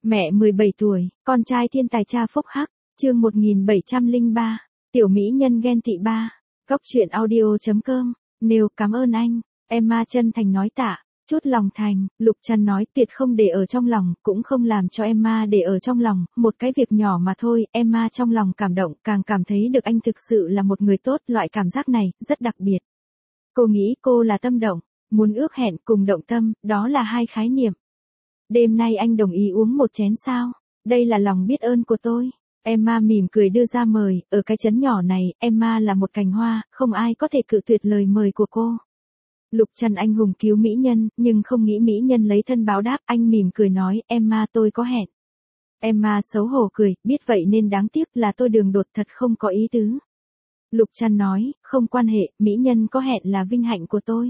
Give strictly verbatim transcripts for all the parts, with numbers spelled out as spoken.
Mẹ mười bảy tuổi, con trai thiên tài cha phúc hắc, chương một nghìn bảy trăm lẻ ba, tiểu mỹ nhân ghen tị ba. Góc truyện audio.com, nêu cảm ơn anh, Emma chân thành nói tạ, chút lòng thành, Lục Trăn nói tuyệt không để ở trong lòng, cũng không làm cho Emma để ở trong lòng, một cái việc nhỏ mà thôi, Emma trong lòng cảm động, càng cảm thấy được anh thực sự là một người tốt, loại cảm giác này, rất đặc biệt. Cô nghĩ cô là tâm động, muốn ước hẹn cùng động tâm, đó là hai khái niệm. Đêm nay anh đồng ý uống một chén sao? Đây là lòng biết ơn của tôi. Emma mỉm cười đưa ra mời, ở cái trấn nhỏ này, Emma là một cành hoa, không ai có thể cự tuyệt lời mời của cô. Lục Trăn anh hùng cứu mỹ nhân, nhưng không nghĩ mỹ nhân lấy thân báo đáp, anh mỉm cười nói, Emma tôi có hẹn. Emma xấu hổ cười, biết vậy nên đáng tiếc là tôi đường đột thật không có ý tứ. Lục Trăn nói, không quan hệ, mỹ nhân có hẹn là vinh hạnh của tôi.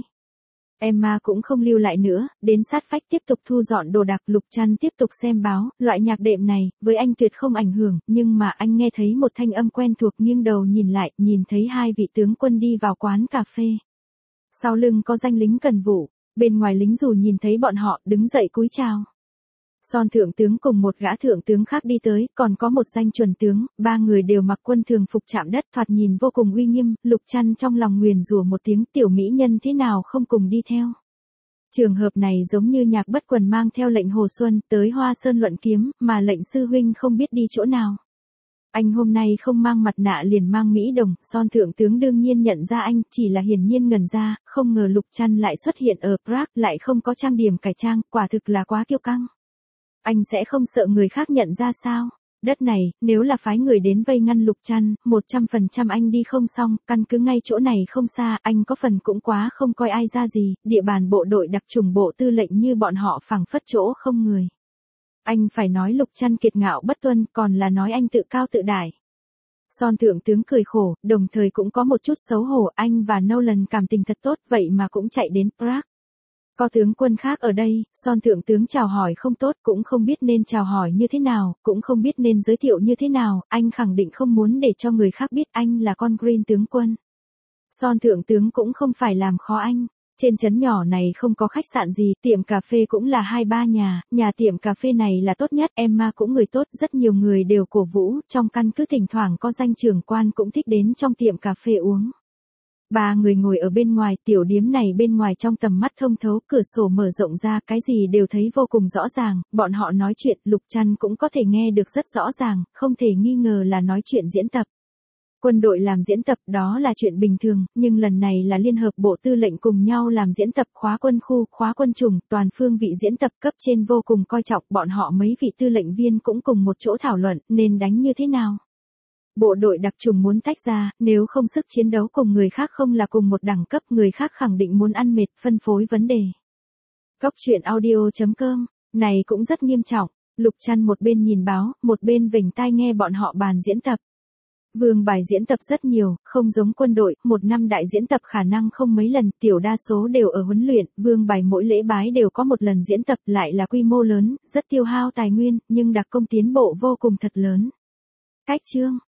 Emma cũng không lưu lại nữa, đến sát vách tiếp tục thu dọn đồ đạc. Lục Trăn tiếp tục xem báo, loại nhạc đệm này, với anh tuyệt không ảnh hưởng, nhưng mà anh nghe thấy một thanh âm quen thuộc, nghiêng đầu nhìn lại, nhìn thấy hai vị tướng quân đi vào quán cà phê. Sau lưng có danh lính cần vụ, bên ngoài lính dù nhìn thấy bọn họ, đứng dậy cúi chào. Son thượng tướng cùng một gã thượng tướng khác đi tới, còn có một danh chuẩn tướng, ba người đều mặc quân thường phục chạm đất, thoạt nhìn vô cùng uy nghiêm. Lục Trăn trong lòng nguyền rủa một tiếng, tiểu mỹ nhân thế nào không cùng đi theo. Trường hợp này giống như Nhạc Bất Quần mang theo lệnh Hồ Xuân tới Hoa Sơn luận kiếm, mà lệnh sư huynh không biết đi chỗ nào. Anh hôm nay không mang mặt nạ liền mang mỹ đồng, Son thượng tướng đương nhiên nhận ra anh, chỉ là hiển nhiên ngần ra, không ngờ Lục Trăn lại xuất hiện ở Prague, lại không có trang điểm cải trang, quả thực là quá kiêu căng. Anh sẽ không sợ người khác nhận ra sao? Đất này, nếu là phái người đến vây ngăn Lục Trăn, một trăm phần trăm anh đi không xong, căn cứ ngay chỗ này không xa, anh có phần cũng quá không coi ai ra gì, địa bàn bộ đội đặc chủng bộ tư lệnh như bọn họ phẳng phất chỗ không người. Anh phải nói Lục Trăn kiệt ngạo bất tuân, còn là nói anh tự cao tự đại. Son thượng tướng cười khổ, đồng thời cũng có một chút xấu hổ, anh và Nolan cảm tình thật tốt, vậy mà cũng chạy đến Prague. Có tướng quân khác ở đây, Son thượng tướng chào hỏi không tốt, cũng không biết nên chào hỏi như thế nào, cũng không biết nên giới thiệu như thế nào, anh khẳng định không muốn để cho người khác biết anh là con Green tướng quân. Son thượng tướng cũng không phải làm khó anh. Trên trấn nhỏ này không có khách sạn gì, tiệm cà phê cũng là hai ba nhà, nhà tiệm cà phê này là tốt nhất, Emma cũng người tốt, rất nhiều người đều cổ vũ, trong căn cứ thỉnh thoảng có danh trưởng quan cũng thích đến trong tiệm cà phê uống. Ba người ngồi ở bên ngoài, tiểu điếm này bên ngoài trong tầm mắt thông thấu, cửa sổ mở rộng ra, cái gì đều thấy vô cùng rõ ràng, bọn họ nói chuyện, Lục Trăn cũng có thể nghe được rất rõ ràng, không thể nghi ngờ là nói chuyện diễn tập. Quân đội làm diễn tập đó là chuyện bình thường, nhưng lần này là Liên hợp bộ tư lệnh cùng nhau làm diễn tập khóa quân khu, khóa quân chủng, toàn phương vị diễn tập cấp trên vô cùng coi trọng, bọn họ mấy vị tư lệnh viên cũng cùng một chỗ thảo luận, nên đánh như thế nào. Bộ đội đặc chủng muốn tách ra, nếu không sức chiến đấu cùng người khác không là cùng một đẳng cấp, người khác khẳng định muốn ăn mệt, phân phối vấn đề. Góc truyện audio.com, này cũng rất nghiêm trọng, Lục Trăn một bên nhìn báo, một bên vểnh tai nghe bọn họ bàn diễn tập. Vương bài diễn tập rất nhiều, không giống quân đội, một năm đại diễn tập khả năng không mấy lần, tiểu đa số đều ở huấn luyện, vương bài mỗi lễ bái đều có một lần diễn tập, lại là quy mô lớn, rất tiêu hao tài nguyên, nhưng đặc công tiến bộ vô cùng thật lớn. Cách chương